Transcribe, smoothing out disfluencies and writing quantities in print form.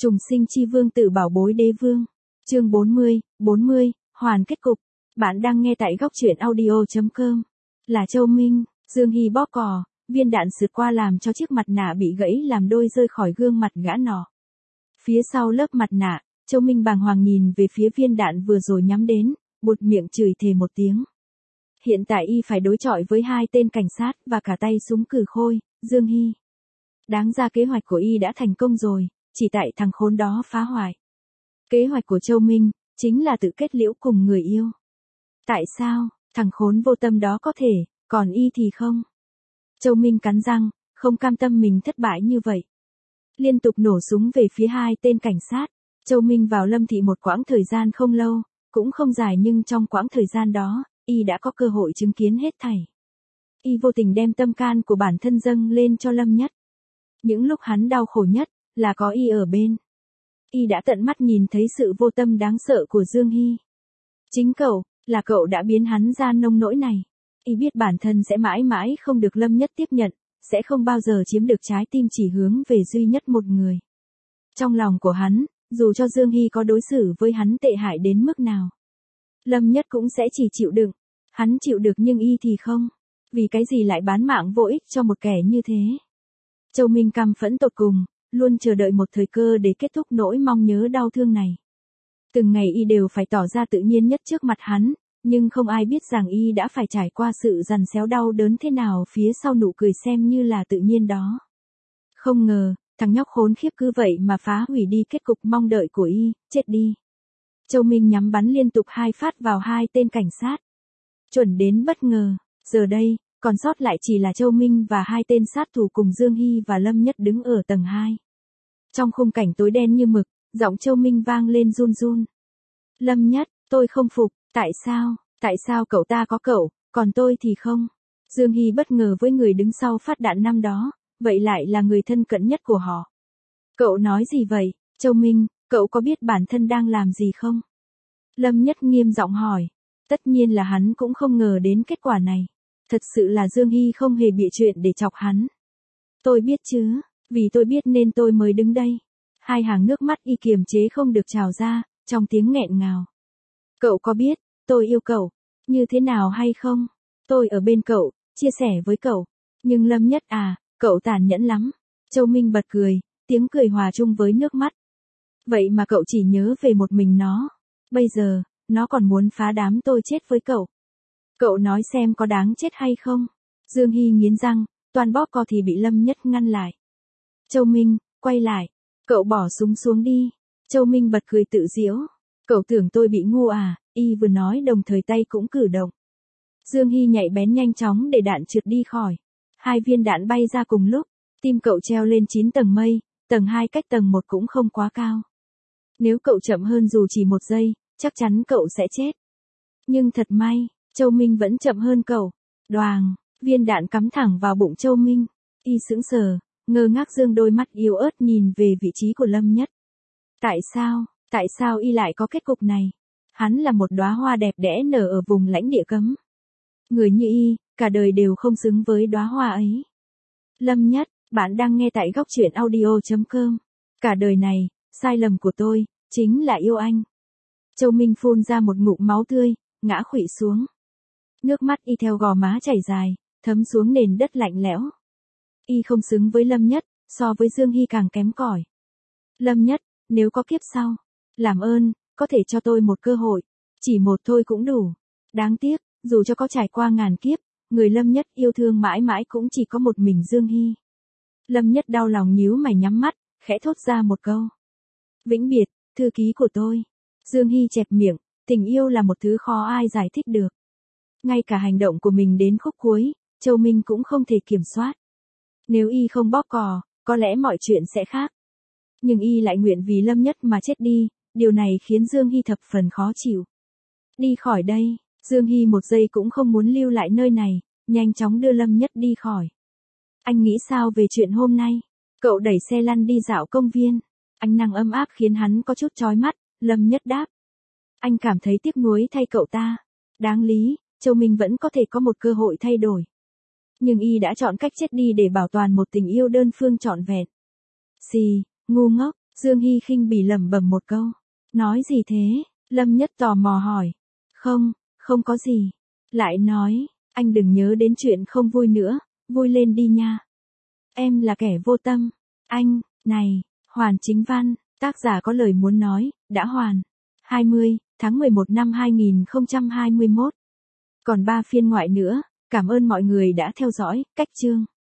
Trùng sinh chi vương tử bảo bối đế vương. Chương 40, hoàn kết cục. Bạn đang nghe tại góc truyện audio.com. Là Châu Minh, Dương Hy bóp cò, viên đạn sượt qua làm cho chiếc mặt nạ bị gãy làm đôi rơi khỏi gương mặt gã nọ. Phía sau lớp mặt nạ, Châu Minh bàng hoàng nhìn về phía viên đạn vừa rồi nhắm đến, buột miệng chửi thề một tiếng. Hiện tại y phải đối chọi với hai tên cảnh sát và cả tay súng cử khôi, Dương Hy. Đáng ra kế hoạch của y đã thành công rồi, chỉ tại thằng khốn đó phá hoại. Kế hoạch của Châu Minh, chính là tự kết liễu cùng người yêu. Tại sao, thằng khốn vô tâm đó có thể, còn y thì không? Châu Minh cắn răng, không cam tâm mình thất bại như vậy. Liên tục nổ súng về phía hai tên cảnh sát. Châu Minh vào Lâm Thị một quãng thời gian không lâu, cũng không dài nhưng trong quãng thời gian đó, y đã có cơ hội chứng kiến hết thảy. Y vô tình đem tâm can của bản thân dâng lên cho Lâm Nhất. Những lúc hắn đau khổ nhất, là có y ở bên. Y đã tận mắt nhìn thấy sự vô tâm đáng sợ của Dương Hy. Chính cậu, là cậu đã biến hắn ra nông nỗi này. Y biết bản thân sẽ mãi mãi không được Lâm Nhất tiếp nhận, sẽ không bao giờ chiếm được trái tim chỉ hướng về duy nhất một người. Trong lòng của hắn, dù cho Dương Hy có đối xử với hắn tệ hại đến mức nào, Lâm Nhất cũng sẽ chỉ chịu đựng. Hắn chịu được nhưng y thì không. Vì cái gì lại bán mạng vô ích cho một kẻ như thế? Châu Minh căm phẫn tột cùng, luôn chờ đợi một thời cơ để kết thúc nỗi mong nhớ đau thương này. Từng ngày y đều phải tỏ ra tự nhiên nhất trước mặt hắn, nhưng không ai biết rằng y đã phải trải qua sự dằn xéo đau đớn thế nào phía sau nụ cười xem như là tự nhiên đó. Không ngờ, thằng nhóc khốn khiếp cứ vậy mà phá hủy đi kết cục mong đợi của y, chết đi. Châu Minh nhắm bắn liên tục 2 phát vào hai tên cảnh sát. Chuẩn đến bất ngờ, giờ đây, còn sót lại chỉ là Châu Minh và hai tên sát thủ cùng Dương Hy và Lâm Nhất đứng ở tầng 2. Trong khung cảnh tối đen như mực, giọng Châu Minh vang lên run run. Lâm Nhất, tôi không phục, tại sao cậu ta có cậu, còn tôi thì không? Dương Hy bất ngờ với người đứng sau phát đạn năm đó, vậy lại là người thân cận nhất của họ. Cậu nói gì vậy, Châu Minh, cậu có biết bản thân đang làm gì không? Lâm Nhất nghiêm giọng hỏi. Tất nhiên là hắn cũng không ngờ đến kết quả này. Thật sự là Dương Hy không hề bịa chuyện để chọc hắn. Tôi biết chứ, vì tôi biết nên tôi mới đứng đây. Hai hàng nước mắt y kiềm chế không được trào ra, trong tiếng nghẹn ngào. Cậu có biết, tôi yêu cậu, như thế nào hay không? Tôi ở bên cậu, chia sẻ với cậu. Nhưng Lâm Nhất à, cậu tàn nhẫn lắm. Châu Minh bật cười, tiếng cười hòa chung với nước mắt. Vậy mà cậu chỉ nhớ về một mình nó. Bây giờ, nó còn muốn phá đám tôi chết với cậu. Cậu nói xem có đáng chết hay không? Dương Hy nghiến răng, toàn bóp cò thì bị Lâm Nhất ngăn lại. Châu Minh, quay lại. Cậu bỏ súng xuống đi. Châu Minh bật cười tự giễu. Cậu tưởng tôi bị ngu à? Y vừa nói đồng thời tay cũng cử động. Dương Hy nhạy bén nhanh chóng để đạn trượt đi khỏi. 2 viên đạn bay ra cùng lúc. Tim cậu treo lên 9 tầng mây, tầng 2 cách tầng 1 cũng không quá cao. Nếu cậu chậm hơn dù chỉ 1 giây, chắc chắn cậu sẽ chết. Nhưng thật may, Châu Minh vẫn chậm hơn cậu. Đoàng, viên đạn cắm thẳng vào bụng Châu Minh. Y sững sờ, ngơ ngác dương đôi mắt yếu ớt nhìn về vị trí của Lâm Nhất. Tại sao y lại có kết cục này? Hắn là một đóa hoa đẹp đẽ nở ở vùng lãnh địa cấm. Người như y, cả đời đều không xứng với đóa hoa ấy. Lâm Nhất, bạn đang nghe tại góc truyện audio.com. Cả đời này, sai lầm của tôi, chính là yêu anh. Châu Minh phun ra một ngụm máu tươi, ngã khuỵu xuống. Nước mắt y theo gò má chảy dài, thấm xuống nền đất lạnh lẽo. Y không xứng với Lâm Nhất, so với Dương Hy càng kém cỏi. Lâm Nhất, nếu có kiếp sau, làm ơn, có thể cho tôi một cơ hội. Chỉ một thôi cũng đủ. Đáng tiếc, dù cho có trải qua ngàn kiếp, người Lâm Nhất yêu thương mãi mãi cũng chỉ có một mình Dương Hy. Lâm Nhất đau lòng nhíu mày nhắm mắt, khẽ thốt ra một câu. Vĩnh biệt, thư ký của tôi. Dương Hy chẹp miệng, tình yêu là một thứ khó ai giải thích được. Ngay cả hành động của mình đến khúc cuối, Châu Minh cũng không thể kiểm soát. Nếu y không bóp cò, có lẽ mọi chuyện sẽ khác. Nhưng y lại nguyện vì Lâm Nhất mà chết đi, điều này khiến Dương Hy thập phần khó chịu. Đi khỏi đây, Dương Hy một giây cũng không muốn lưu lại nơi này, nhanh chóng đưa Lâm Nhất đi khỏi. Anh nghĩ sao về chuyện hôm nay? Cậu đẩy xe lăn đi dạo công viên. Ánh nắng ấm áp khiến hắn có chút chói mắt, Lâm Nhất đáp. Anh cảm thấy tiếc nuối thay cậu ta. Đáng lý, Châu Minh vẫn có thể có một cơ hội thay đổi. Nhưng y đã chọn cách chết đi để bảo toàn một tình yêu đơn phương trọn vẹn. Xì, ngu ngốc, Dương Hy khinh bỉ lẩm bẩm một câu. Nói gì thế? Lâm Nhất tò mò hỏi. Không, không có gì. Lại nói, anh đừng nhớ đến chuyện không vui nữa, vui lên đi nha. Em là kẻ vô tâm. Anh, này, Hoàn Chính Văn, tác giả có lời muốn nói, đã hoàn. 20, tháng 11 năm 2021. Còn 3 phiên ngoại nữa, cảm ơn mọi người đã theo dõi, cách chương.